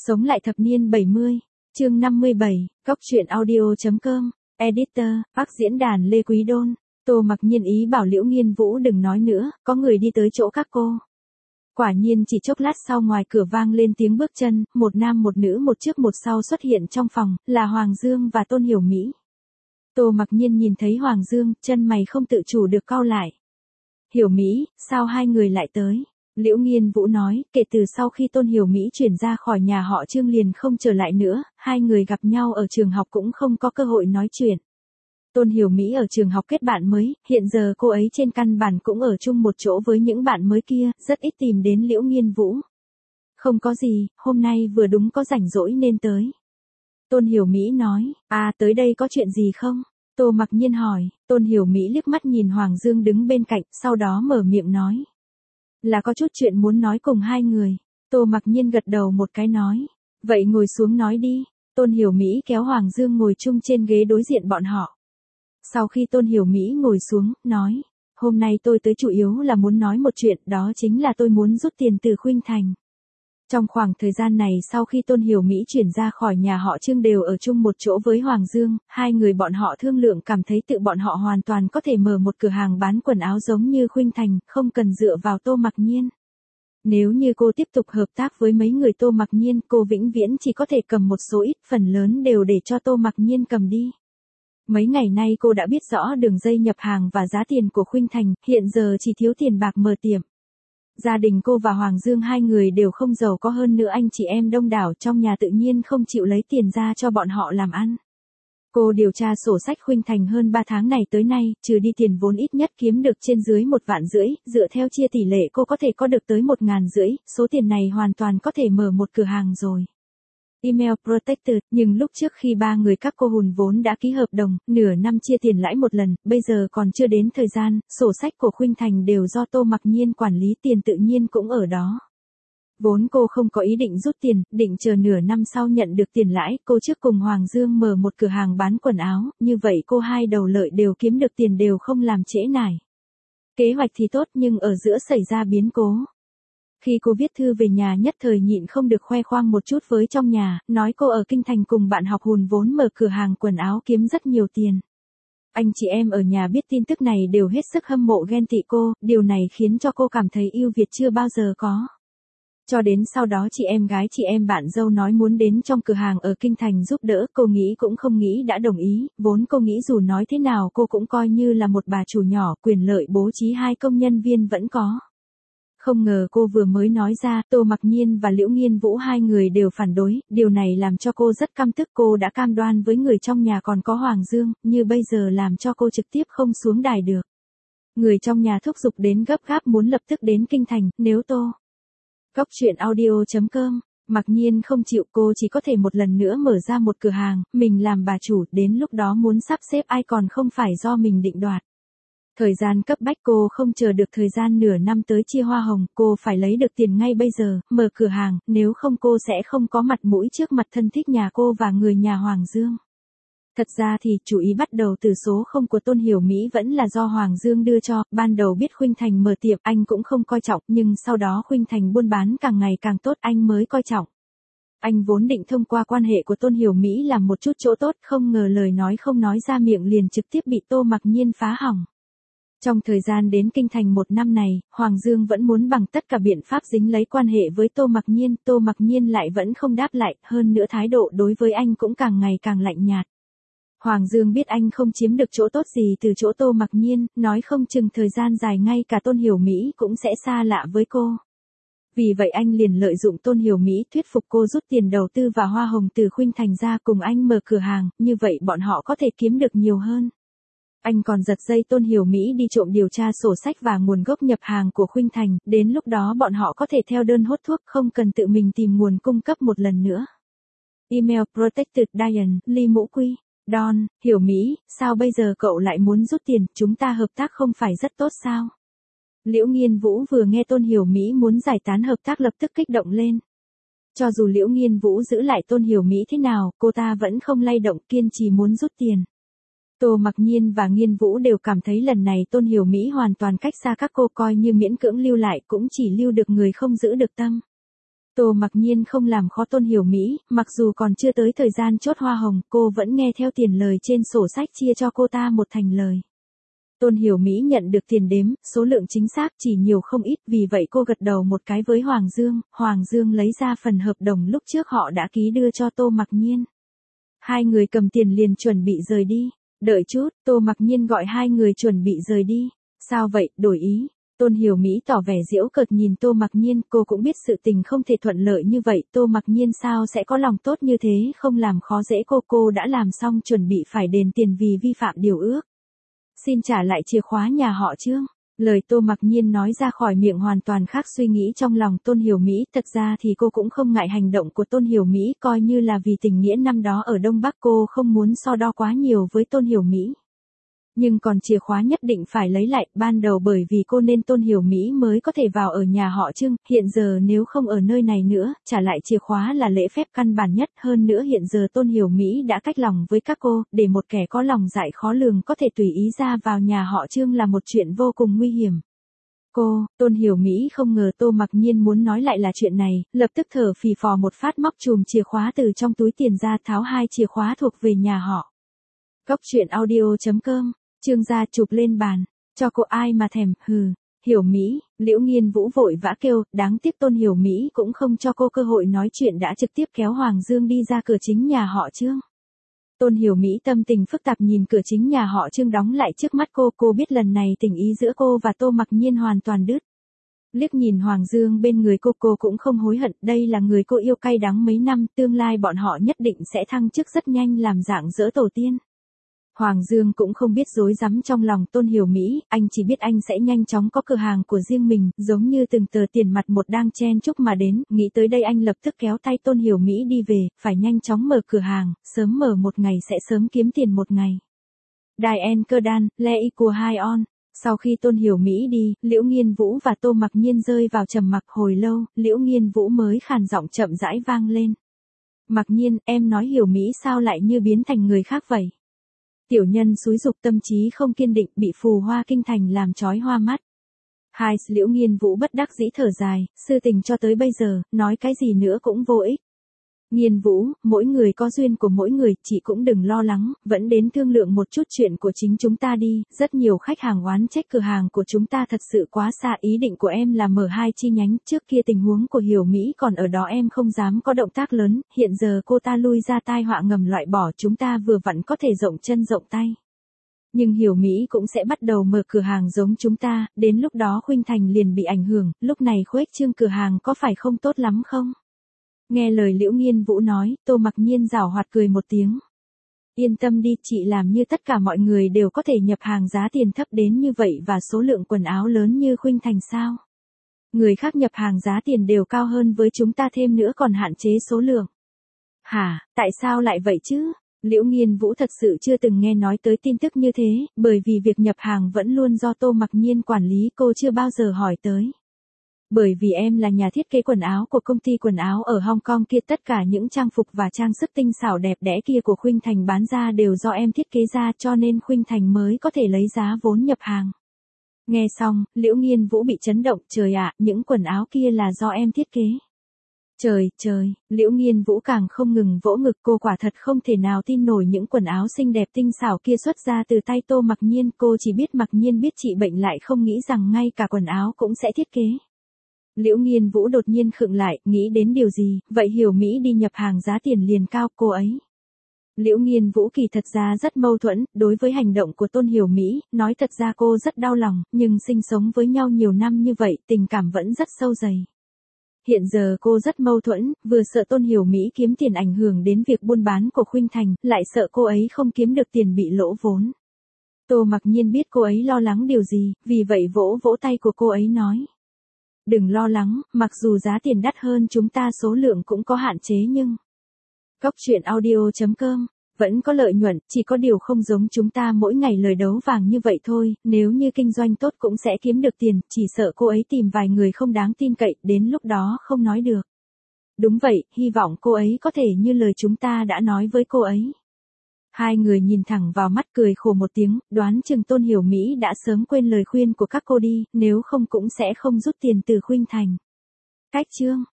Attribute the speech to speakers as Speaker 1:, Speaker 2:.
Speaker 1: Sống lại thập niên 70, chương 57, Góc truyện audio.com, Editor, Bắc diễn đàn Lê Quý Đôn, Tô Mặc Nhiên ý bảo Liễu Nghiên Vũ đừng nói nữa, có người đi tới chỗ các cô. Quả nhiên chỉ chốc lát sau ngoài cửa vang lên tiếng bước chân, một nam một nữ một trước một sau xuất hiện trong phòng, là Hoàng Dương và Tôn Hiểu Mỹ. Tô Mặc Nhiên nhìn thấy Hoàng Dương, chân mày không tự chủ được cau lại. Hiểu Mỹ, sao hai người lại tới? Liễu Nghiên Vũ nói, kể từ sau khi Tôn Hiểu Mỹ chuyển ra khỏi nhà họ Trương liền không trở lại nữa, hai người gặp nhau ở trường học cũng không có cơ hội nói chuyện. Tôn Hiểu Mỹ ở trường học kết bạn mới, hiện giờ cô ấy trên căn bản cũng ở chung một chỗ với những bạn mới kia, rất ít tìm đến Liễu Nghiên Vũ. Không có gì, hôm nay vừa đúng có rảnh rỗi nên tới. Tôn Hiểu Mỹ nói, tới đây có chuyện gì không? Tô Mặc Nhiên hỏi, Tôn Hiểu Mỹ liếc mắt nhìn Hoàng Dương đứng bên cạnh, sau đó mở miệng nói. Là có chút chuyện muốn nói cùng hai người. Tô Mặc Nhiên gật đầu một cái nói. Vậy ngồi xuống nói đi. Tôn Hiểu Mỹ kéo Hoàng Dương ngồi chung trên ghế đối diện bọn họ. Sau khi Tôn Hiểu Mỹ ngồi xuống, nói. Hôm nay tôi tới chủ yếu là muốn nói một chuyện, đó chính là tôi muốn rút tiền từ Khuynh Thành. Trong khoảng thời gian này sau khi Tôn Hiểu Mỹ chuyển ra khỏi nhà họ Trương đều ở chung một chỗ với Hoàng Dương, hai người bọn họ thương lượng cảm thấy tự bọn họ hoàn toàn có thể mở một cửa hàng bán quần áo giống như Khuynh Thành, không cần dựa vào Tô Mặc Nhiên. Nếu như cô tiếp tục hợp tác với mấy người Tô Mặc Nhiên, cô vĩnh viễn chỉ có thể cầm một số ít, phần lớn đều để cho Tô Mặc Nhiên cầm đi. Mấy ngày nay cô đã biết rõ đường dây nhập hàng và giá tiền của Khuynh Thành, hiện giờ chỉ thiếu tiền bạc mở tiệm. Gia đình cô và Hoàng Dương hai người đều không giàu có, hơn nữa anh chị em đông đảo trong nhà tự nhiên không chịu lấy tiền ra cho bọn họ làm ăn. Cô điều tra sổ sách Khuynh Thành hơn 3 tháng này tới nay, trừ đi tiền vốn ít nhất kiếm được trên dưới 1,5 vạn, dựa theo chia tỷ lệ cô có thể có được tới 1,5 ngàn, số tiền này hoàn toàn có thể mở một cửa hàng rồi. Email Protected, nhưng lúc trước khi ba người các cô hùn vốn đã ký hợp đồng, nửa năm chia tiền lãi một lần, bây giờ còn chưa đến thời gian, sổ sách của Khuynh Thành đều do Tô Mặc Nhiên quản lý, tiền tự nhiên cũng ở đó. Vốn cô không có ý định rút tiền, định chờ nửa năm sau nhận được tiền lãi, cô trước cùng Hoàng Dương mở một cửa hàng bán quần áo, như vậy cô hai đầu lợi đều kiếm được tiền đều không làm trễ nải. Kế hoạch thì tốt nhưng ở giữa xảy ra biến cố. Khi cô viết thư về nhà nhất thời nhịn không được khoe khoang một chút với trong nhà, nói cô ở Kinh Thành cùng bạn học hùn vốn mở cửa hàng quần áo kiếm rất nhiều tiền. Anh chị em ở nhà biết tin tức này đều hết sức hâm mộ ghen tị cô, điều này khiến cho cô cảm thấy ưu việt chưa bao giờ có. Cho đến sau đó chị em gái chị em bạn dâu nói muốn đến trong cửa hàng ở Kinh Thành giúp đỡ, cô nghĩ cũng không nghĩ đã đồng ý, vốn cô nghĩ dù nói thế nào cô cũng coi như là một bà chủ nhỏ, quyền lợi bố trí 2 công nhân viên vẫn có. Không ngờ cô vừa mới nói ra, Tô Mặc Nhiên và Liễu Nghiên Vũ hai người đều phản đối, điều này làm cho cô rất căm tức. Cô đã cam đoan với người trong nhà còn có Hoàng Dương, như bây giờ làm cho cô trực tiếp không xuống đài được. Người trong nhà thúc giục đến gấp gáp muốn lập tức đến Kinh Thành, nếu Tô. Góc truyện audio.com, Mặc Nhiên không chịu, cô chỉ có thể một lần nữa mở ra một cửa hàng, mình làm bà chủ, đến lúc đó muốn sắp xếp ai còn không phải do mình định đoạt. Thời gian cấp bách, cô không chờ được thời gian nửa năm tới chia hoa hồng, cô phải lấy được tiền ngay bây giờ, mở cửa hàng, nếu không cô sẽ không có mặt mũi trước mặt thân thích nhà cô và người nhà Hoàng Dương. Thật ra thì, chủ ý bắt đầu từ số 0 của Tôn Hiểu Mỹ vẫn là do Hoàng Dương đưa cho, ban đầu biết Khuynh Thành mở tiệm anh cũng không coi trọng, nhưng sau đó Khuynh Thành buôn bán càng ngày càng tốt anh mới coi trọng. Anh vốn định thông qua quan hệ của Tôn Hiểu Mỹ làm một chút chỗ tốt, không ngờ lời nói không nói ra miệng liền trực tiếp bị Tô Mặc Nhiên phá hỏng. Trong thời gian đến Kinh Thành 1 năm này, Hoàng Dương vẫn muốn bằng tất cả biện pháp dính lấy quan hệ với Tô Mặc Nhiên lại vẫn không đáp lại, hơn nữa thái độ đối với anh cũng càng ngày càng lạnh nhạt. Hoàng Dương biết anh không chiếm được chỗ tốt gì từ chỗ Tô Mặc Nhiên, nói không chừng thời gian dài ngay cả Tôn Hiểu Mỹ cũng sẽ xa lạ với cô. Vì vậy anh liền lợi dụng Tôn Hiểu Mỹ thuyết phục cô rút tiền đầu tư và hoa hồng từ Khuynh Thành ra cùng anh mở cửa hàng, như vậy bọn họ có thể kiếm được nhiều hơn. Anh còn giật dây Tôn Hiểu Mỹ đi trộm điều tra sổ sách và nguồn gốc nhập hàng của Khuynh Thành, đến lúc đó bọn họ có thể theo đơn hốt thuốc không cần tự mình tìm nguồn cung cấp một lần nữa. Email Protected Diane, Ly Mũ Quy, Don, Hiểu Mỹ, sao bây giờ cậu lại muốn rút tiền, chúng ta hợp tác không phải rất tốt sao? Liễu Nghiên Vũ vừa nghe Tôn Hiểu Mỹ muốn giải tán hợp tác lập tức kích động lên. Cho dù Liễu Nghiên Vũ giữ lại Tôn Hiểu Mỹ thế nào, cô ta vẫn không lay động, kiên trì muốn rút tiền. Tô Mặc Nhiên và Nghiên Vũ đều cảm thấy lần này Tôn Hiểu Mỹ hoàn toàn cách xa các cô, coi như miễn cưỡng lưu lại cũng chỉ lưu được người không giữ được tâm. Tô Mặc Nhiên không làm khó Tôn Hiểu Mỹ, mặc dù còn chưa tới thời gian chốt hoa hồng, cô vẫn nghe theo tiền lời trên sổ sách chia cho cô ta một thành lời. Tôn Hiểu Mỹ nhận được tiền đếm, số lượng chính xác chỉ nhiều không ít, vì vậy cô gật đầu một cái với Hoàng Dương lấy ra phần hợp đồng lúc trước họ đã ký đưa cho Tô Mặc Nhiên. Hai người cầm tiền liền chuẩn bị rời đi. Đợi chút, Tô Mặc Nhiên gọi hai người chuẩn bị rời đi. Sao vậy, đổi ý? Tôn Hiểu Mỹ tỏ vẻ giễu cợt nhìn Tô Mặc Nhiên, cô cũng biết sự tình không thể thuận lợi như vậy, Tô Mặc Nhiên sao sẽ có lòng tốt như thế, không làm khó dễ cô đã làm xong chuẩn bị phải đền tiền vì vi phạm điều ước. Xin trả lại chìa khóa nhà họ Trương. Lời Tô Mặc Nhiên nói ra khỏi miệng hoàn toàn khác suy nghĩ trong lòng Tôn Hiểu Mỹ, thật ra thì cô cũng không ngại hành động của Tôn Hiểu Mỹ, coi như là vì tình nghĩa năm đó ở Đông Bắc, cô không muốn so đo quá nhiều với Tôn Hiểu Mỹ. Nhưng còn chìa khóa nhất định phải lấy lại, ban đầu bởi vì cô nên Tôn Hiểu Mỹ mới có thể vào ở nhà họ Trương, hiện giờ nếu không ở nơi này nữa, trả lại chìa khóa là lễ phép căn bản nhất, hơn nữa hiện giờ Tôn Hiểu Mỹ đã cách lòng với các cô, để một kẻ có lòng dạ khó lường có thể tùy ý ra vào nhà họ Trương là một chuyện vô cùng nguy hiểm. Tôn Hiểu Mỹ không ngờ Tô Mặc Nhiên muốn nói lại là chuyện này, lập tức thở phì phò một phát móc chùm chìa khóa từ trong túi tiền ra, tháo hai chìa khóa thuộc về nhà họ. Cốc truyện audio.com, Trương gia chụp lên bàn, cho cô ai mà thèm, Hiểu Mỹ, Liễu Nghiên Vũ vội vã kêu, đáng tiếc Tôn Hiểu Mỹ cũng không cho cô cơ hội nói chuyện đã trực tiếp kéo Hoàng Dương đi ra cửa chính nhà họ Trương. Tôn Hiểu Mỹ tâm tình phức tạp nhìn cửa chính nhà họ Trương đóng lại trước mắt cô biết lần này tình ý giữa cô và Tô Mặc Nhiên hoàn toàn đứt. Liếc nhìn Hoàng Dương bên người cô cũng không hối hận, đây là người cô yêu cay đắng mấy năm, tương lai bọn họ nhất định sẽ thăng chức rất nhanh làm dạng dỡ tổ tiên. Hoàng Dương cũng không biết rối rắm trong lòng Tôn Hiểu Mỹ, anh chỉ biết anh sẽ nhanh chóng có cửa hàng của riêng mình, giống như từng tờ tiền mặt một đang chen chúc mà đến, nghĩ tới đây anh lập tức kéo tay Tôn Hiểu Mỹ đi về, phải nhanh chóng mở cửa hàng, sớm mở một ngày sẽ sớm kiếm tiền một ngày. Diane Cơ Đan, Le Iquo Hai On. Sau khi Tôn Hiểu Mỹ đi, Liễu Nghiên Vũ và Tô Mặc Nhiên rơi vào trầm mặc hồi lâu, Liễu Nghiên Vũ mới khàn giọng chậm rãi vang lên. Mặc Nhiên, em nói Hiểu Mỹ sao lại như biến thành người khác vậy? Tiểu nhân xúi dục tâm trí không kiên định, bị phù hoa kinh thành làm chói hoa mắt. Liễu Nghiên Vũ bất đắc dĩ thở dài, sự tình cho tới bây giờ, nói cái gì nữa cũng vô ích. Nghiên Vũ, mỗi người có duyên của mỗi người, chị cũng đừng lo lắng, vẫn đến thương lượng một chút chuyện của chính chúng ta đi, rất nhiều khách hàng oán trách cửa hàng của chúng ta thật sự quá xa, ý định của em là mở 2 chi nhánh, trước kia tình huống của Hiểu Mỹ còn ở đó em không dám có động tác lớn, hiện giờ cô ta lui ra tai họa ngầm loại bỏ, chúng ta vừa vặn có thể rộng chân rộng tay. Nhưng Hiểu Mỹ cũng sẽ bắt đầu mở cửa hàng giống chúng ta, đến lúc đó Khuynh Thành liền bị ảnh hưởng, lúc này khuếch trương cửa hàng có phải không tốt lắm không? Nghe lời Liễu Nghiên Vũ nói, Tô Mặc Nhiên giảo hoạt cười một tiếng. Yên tâm đi, chị làm như tất cả mọi người đều có thể nhập hàng giá tiền thấp đến như vậy và số lượng quần áo lớn như Khuynh Thành sao? Người khác nhập hàng giá tiền đều cao hơn với chúng ta, thêm nữa còn hạn chế số lượng. Hả, tại sao lại vậy chứ? Liễu Nghiên Vũ thật sự chưa từng nghe nói tới tin tức như thế, bởi vì việc nhập hàng vẫn luôn do Tô Mặc Nhiên quản lý, cô chưa bao giờ hỏi tới. Bởi vì em là nhà thiết kế quần áo của công ty quần áo ở Hong Kong kia, tất cả những trang phục và trang sức tinh xảo đẹp đẽ kia của Khuynh Thành bán ra đều do em thiết kế ra, cho nên Khuynh Thành mới có thể lấy giá vốn nhập hàng. Nghe xong, Liễu Nghiên Vũ bị chấn động, trời ạ, những quần áo kia là do em thiết kế. Trời, Liễu Nghiên Vũ càng không ngừng vỗ ngực, cô quả thật không thể nào tin nổi những quần áo xinh đẹp tinh xảo kia xuất ra từ tay Tô Mặc Nhiên, cô chỉ biết Mặc Nhiên biết trị bệnh lại không nghĩ rằng ngay cả quần áo cũng sẽ thiết kế. Liễu Nghiên Vũ đột nhiên khựng lại, nghĩ đến điều gì, vậy Hiểu Mỹ đi nhập hàng giá tiền liền cao, cô ấy. Liễu Nghiên Vũ kỳ thật ra rất mâu thuẫn, đối với hành động của Tôn Hiểu Mỹ, nói thật ra cô rất đau lòng, nhưng sinh sống với nhau nhiều năm như vậy, tình cảm vẫn rất sâu dày. Hiện giờ cô rất mâu thuẫn, vừa sợ Tôn Hiểu Mỹ kiếm tiền ảnh hưởng đến việc buôn bán của Khuynh Thành, lại sợ cô ấy không kiếm được tiền bị lỗ vốn. Tô Mặc Nhiên biết cô ấy lo lắng điều gì, vì vậy vỗ vỗ tay của cô ấy nói. Đừng lo lắng, mặc dù giá tiền đắt hơn chúng ta số lượng cũng có hạn chế nhưng... Cốc truyện audio.com, vẫn có lợi nhuận, chỉ có điều không giống chúng ta mỗi ngày lời đấu vàng như vậy thôi, nếu như kinh doanh tốt cũng sẽ kiếm được tiền, chỉ sợ cô ấy tìm vài người không đáng tin cậy, đến lúc đó không nói được. Đúng vậy, hy vọng cô ấy có thể như lời chúng ta đã nói với cô ấy. Hai người nhìn thẳng vào mắt cười khổ một tiếng, đoán chừng Tôn Hiểu Mỹ đã sớm quên lời khuyên của các cô đi, nếu không cũng sẽ không rút tiền từ Khuynh Thành. Cách chương